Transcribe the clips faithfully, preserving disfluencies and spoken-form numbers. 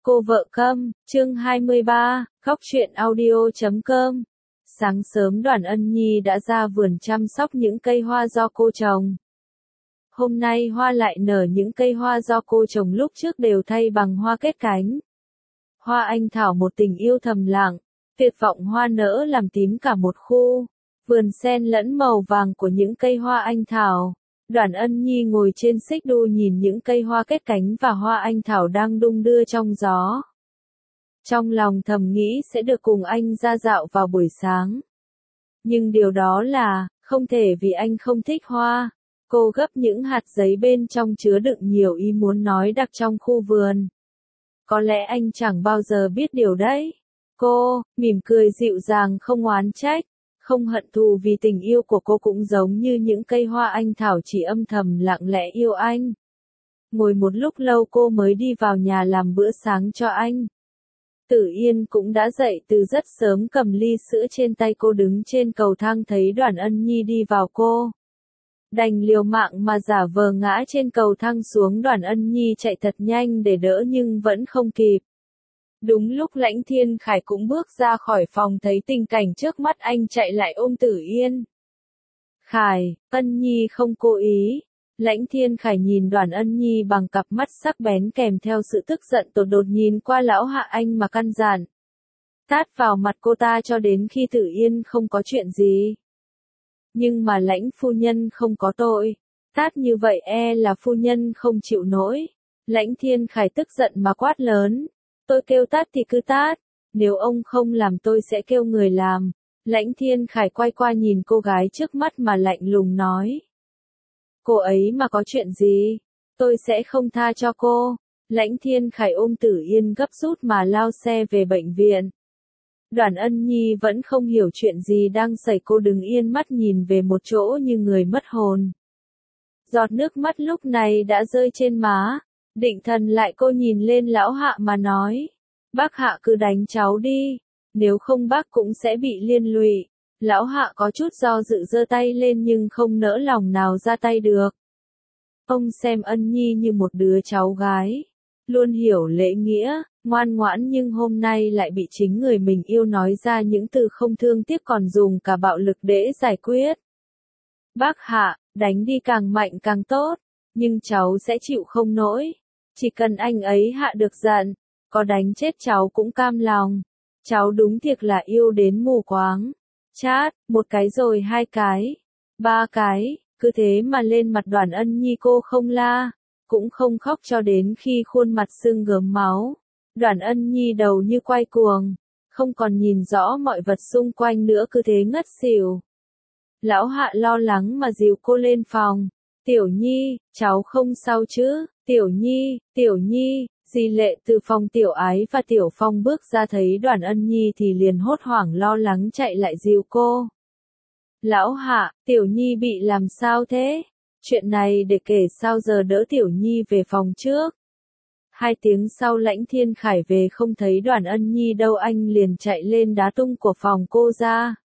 Cô vợ câm, chương hai mươi ba, khóc chuyện audio chấm com. Sáng sớm Đoàn Ân Nhi đã ra vườn chăm sóc những cây hoa do cô trồng. Hôm nay hoa lại nở, những cây hoa do cô trồng lúc trước đều thay bằng hoa kết cánh. Hoa anh thảo một tình yêu thầm lặng, tuyệt vọng hoa nở làm tím cả một khu. Vườn sen lẫn màu vàng của những cây hoa anh thảo. Đoàn Ân Nhi ngồi trên xích đu nhìn những cây hoa kết cánh và hoa anh thảo đang đung đưa trong gió. Trong lòng thầm nghĩ sẽ được cùng anh ra dạo vào buổi sáng. Nhưng điều đó là, không thể vì anh không thích hoa. Cô gấp những hạt giấy bên trong chứa đựng nhiều ý muốn nói đặc trong khu vườn. Có lẽ anh chẳng bao giờ biết điều đấy. Cô, mỉm cười dịu dàng không oán trách. Không hận thù vì tình yêu của cô cũng giống như những cây hoa anh thảo chỉ âm thầm lặng lẽ yêu anh. Ngồi một lúc lâu cô mới đi vào nhà làm bữa sáng cho anh. Tử Yên cũng đã dậy từ rất sớm, cầm ly sữa trên tay, cô đứng trên cầu thang thấy Đoàn Ân Nhi đi vào cô. Đành liều mạng mà giả vờ ngã trên cầu thang xuống. Đoàn Ân Nhi chạy thật nhanh để đỡ nhưng vẫn không kịp. Đúng lúc Lãnh Thiên Khải cũng bước ra khỏi phòng thấy tình cảnh trước mắt, anh chạy lại ôm Tử Yên. Khải, Ân Nhi không cố ý. Lãnh Thiên Khải nhìn Đoàn Ân Nhi bằng cặp mắt sắc bén kèm theo sự tức giận tột đột, nhìn qua lão Hạ Anh mà căn dặn. Tát vào mặt cô ta cho đến khi Tử Yên không có chuyện gì. Nhưng mà Lãnh phu nhân không có tội. Tát như vậy e là phu nhân không chịu nổi. Lãnh Thiên Khải tức giận mà quát lớn. Tôi kêu tát thì cứ tát, nếu ông không làm tôi sẽ kêu người làm. Lãnh Thiên Khải quay qua nhìn cô gái trước mắt mà lạnh lùng nói. Cô ấy mà có chuyện gì, tôi sẽ không tha cho cô. Lãnh Thiên Khải ôm Tử Yên gấp rút mà lao xe về bệnh viện. Đoàn Ân Nhi vẫn không hiểu chuyện gì đang xảy, cô đứng yên mắt nhìn về một chỗ như người mất hồn. Giọt nước mắt lúc này đã rơi trên má. Định thần lại cô nhìn lên lão Hạ mà nói. Bác Hạ cứ đánh cháu đi, nếu không bác cũng sẽ bị liên lụy. Lão Hạ có chút do dự giơ tay lên nhưng không nỡ lòng nào ra tay được. Ông xem Ân Nhi như một đứa cháu gái. Luôn hiểu lễ nghĩa, ngoan ngoãn, nhưng hôm nay lại bị chính người mình yêu nói ra những từ không thương tiếc còn dùng cả bạo lực để giải quyết. Bác Hạ, đánh đi càng mạnh càng tốt, nhưng cháu sẽ chịu không nổi. Chỉ cần anh ấy hạ được giận, có đánh chết cháu cũng cam lòng. Cháu đúng thiệt là yêu đến mù quáng. Chát, một cái rồi hai cái, ba cái, cứ thế mà lên mặt Đoàn Ân Nhi. Cô không la, cũng không khóc cho đến khi khuôn mặt sưng gớm máu. Đoàn Ân Nhi đầu như quay cuồng, không còn nhìn rõ mọi vật xung quanh nữa, cứ thế ngất xỉu. Lão Hạ lo lắng mà dìu cô lên phòng. Tiểu Nhi, cháu không sao chứ? Tiểu Nhi, Tiểu Nhi. Dì Lệ từ phòng Tiểu Ái và Tiểu Phong bước ra thấy Đoàn Ân Nhi thì liền hốt hoảng lo lắng chạy lại dìu cô. Lão Hạ, Tiểu Nhi bị làm sao thế? Chuyện này để kể sao, giờ đỡ Tiểu Nhi về phòng trước. Hai tiếng sau Lãnh Thiên Khải về không thấy Đoàn Ân Nhi đâu, anh liền chạy lên đá tung của phòng cô ra.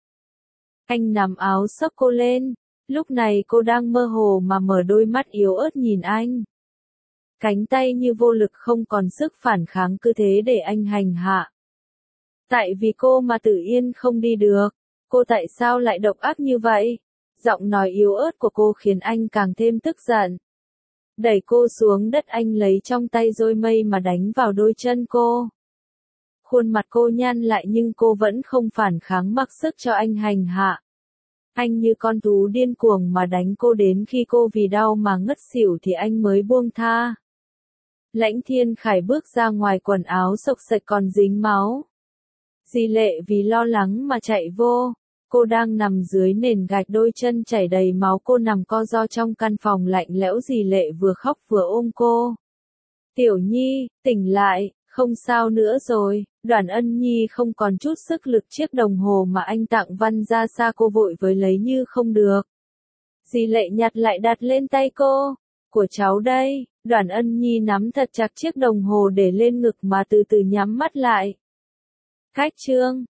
Anh nắm áo xốc cô lên, lúc này cô đang mơ hồ mà mở đôi mắt yếu ớt nhìn anh. Cánh tay như vô lực không còn sức phản kháng, cứ thế để anh hành hạ. Tại vì cô mà Tử Yên không đi được, cô tại sao lại độc ác như vậy? Giọng nói yếu ớt của cô khiến anh càng thêm tức giận. Đẩy cô xuống đất, anh lấy trong tay dôi mây mà đánh vào đôi chân cô. Khuôn mặt cô nhăn lại nhưng cô vẫn không phản kháng, mặc sức cho anh hành hạ. Anh như con thú điên cuồng mà đánh cô đến khi cô vì đau mà ngất xỉu thì anh mới buông tha. Lãnh Thiên Khải bước ra ngoài, quần áo xộc xệch còn dính máu. Dì Lệ vì lo lắng mà chạy vô. Cô đang nằm dưới nền gạch, đôi chân chảy đầy máu, cô nằm co ro trong căn phòng lạnh lẽo. Dì Lệ vừa khóc vừa ôm cô. Tiểu Nhi, tỉnh lại, không sao nữa rồi. Đoàn Ân Nhi không còn chút sức lực, chiếc đồng hồ mà anh tặng Văn ra xa cô vội với lấy như không được. Dì Lệ nhặt lại đặt lên tay cô. Của cháu đây. Đoàn Ân Nhi nắm thật chặt chiếc đồng hồ để lên ngực mà từ từ nhắm mắt lại. Cách chương